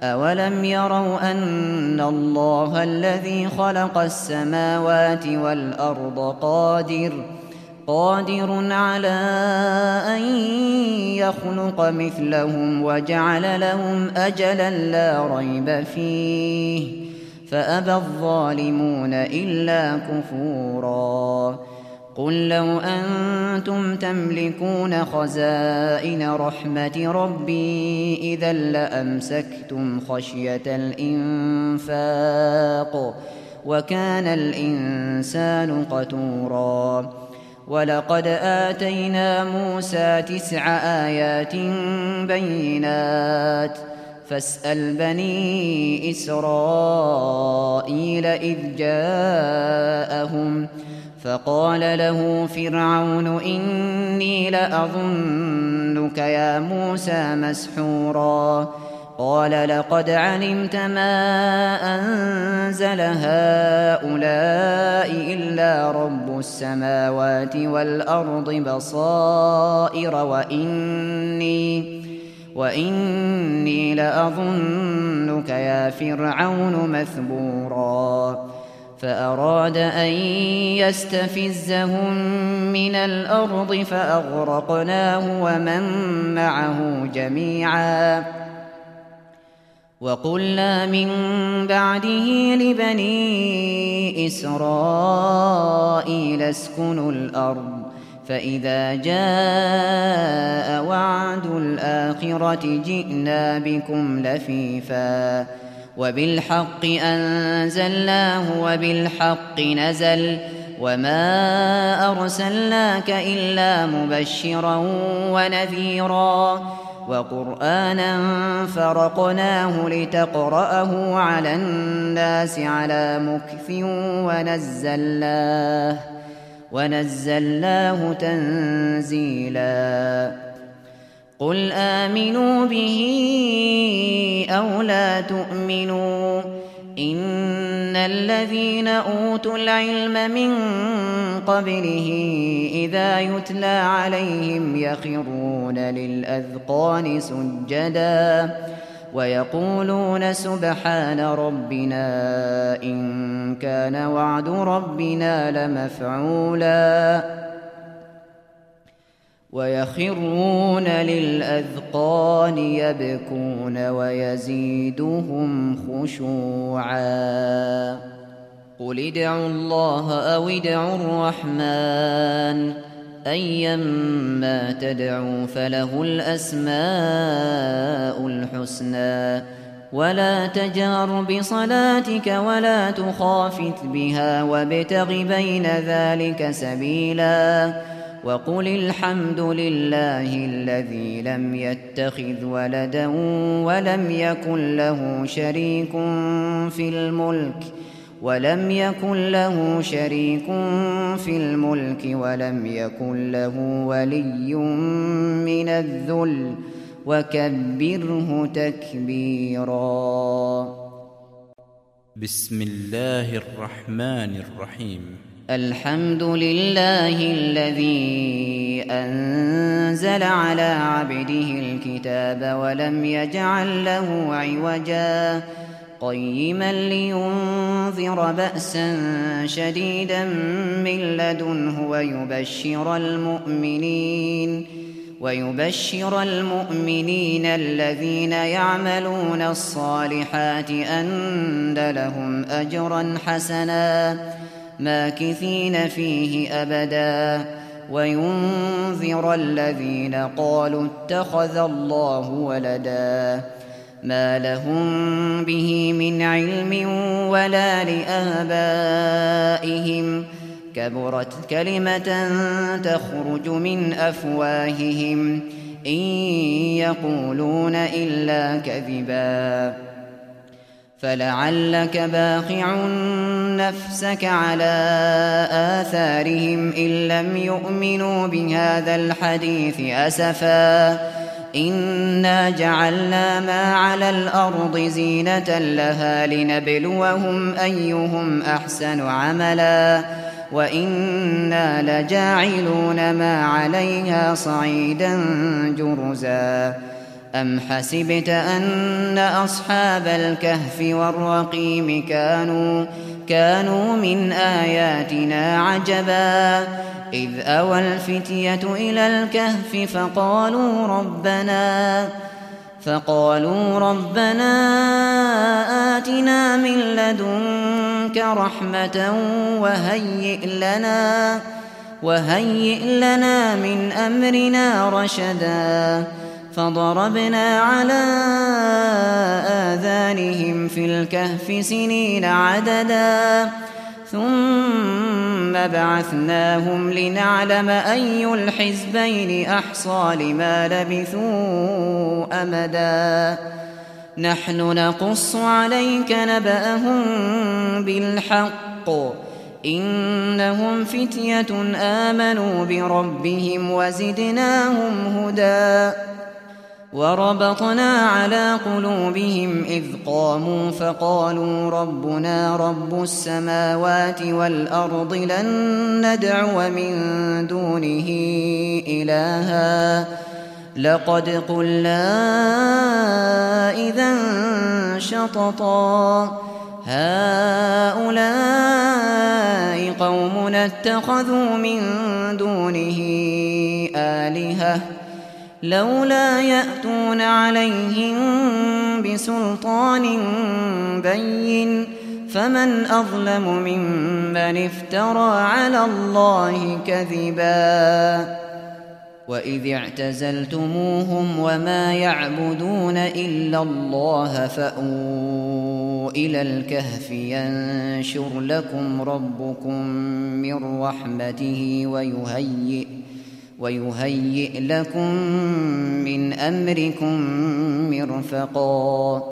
أولم يروا أن الله الذي خلق السماوات والأرض قادر على أن يخلق مثلهم وجعل لهم أجلا لا ريب فيه فأبى الظالمون إلا كفورا. قل لو أنتم تملكون خزائن رحمة ربي إذا لأمسكتم خشية الإنفاق وكان الإنسان قتورا. ولقد آتينا موسى 9 آيات بينات فاسأل بني إسرائيل إذ جاءهم فقال له فرعون إني لأظنك يا موسى مسحورا. قال لقد علمت ما أنزل هؤلاء إلا رب السماوات والأرض بصائر وإني لأظنك يا فرعون مثبورا. فأراد أن يستفزهم من الأرض فأغرقناه ومن معه جميعا. وقلنا من بعده لبني إسرائيل اسكنوا الأرض فإذا جاء وعد الآخرة جئنا بكم لفيفا وبالحق أنزلناه وبالحق نزل وما أرسلناك إلا مبشرا ونذيرا وقرآنا فرقناه لتقرأه على الناس على مكث ونزلناه تنزيلا. قل آمنوا به أو لا تؤمنوا إن الذين أوتوا العلم من قبله إذا يتلى عليهم يخرون للأذقان سجدا ويقولون سبحان ربنا إن كان وعد ربنا لمفعولا ويخرون للأذقان يبكون ويزيدهم خشوعا. قل ادعوا الله أو ادعوا الرحمن أيما تدعوا فله الأسماء الحسنى ولا تجهر بصلاتك ولا تخافت بها وابتغ بين ذلك سبيلا. وقل الحمد لله الذي لم يتخذ ولدا ولم يكن له شريك في الملك ولم يكن له ولي من الذل وكبره تكبيرا. بسم الله الرحمن الرحيم. الحمد لله الذي أنزل على عبده الكتاب ولم يجعل له عوجا قيما لينذر بأسا شديدا من لدنه ويبشر المؤمنين الذين يعملون الصالحات أن لهم أجرا حسنا ماكثين فيه أبدا وينذر الذين قالوا اتخذ الله ولدا ما لهم به من علم ولا لآبائهم كبرت كلمة تخرج من أفواههم إن يقولون إلا كذبا. فلعلك باخع نفسك على آثارهم إن لم يؤمنوا بهذا الحديث أسفا إنا جعلنا ما على الأرض زينة لها لنبلوهم أيهم أحسن عملا وإنا لجاعلون ما عليها صعيدا جرزا. أم حسبت أن أصحاب الكهف والرقيم كانوا من آياتنا عجبا إذ أوى الفتية إلى الكهف فقالوا ربنا آتنا من لدنك رحمة وهيئ لنا من أمرنا رشدا فضربنا على آذانهم في الكهف سنين عددا ثم بعثناهم لنعلم أي الحزبين أحصى لما لبثوا أمدا نحن نقص عليك نبأهم بالحق إنهم فتية آمنوا بربهم وزدناهم هدى وربطنا على قلوبهم إذ قاموا فقالوا ربنا رب السماوات والأرض لن ندعو من دونه إلها لقد قلنا إذا شططا هؤلاء قومنا اتخذوا من دونه آلهة لولا يأتون عليهم بسلطان بين فمن أظلم ممن افترى على الله كذبا وإذ اعتزلتموهم وما يعبدون إلا الله فأووا إلى الكهف ينشر لكم ربكم من رحمته ويهيئ لكم من أمركم مرفقا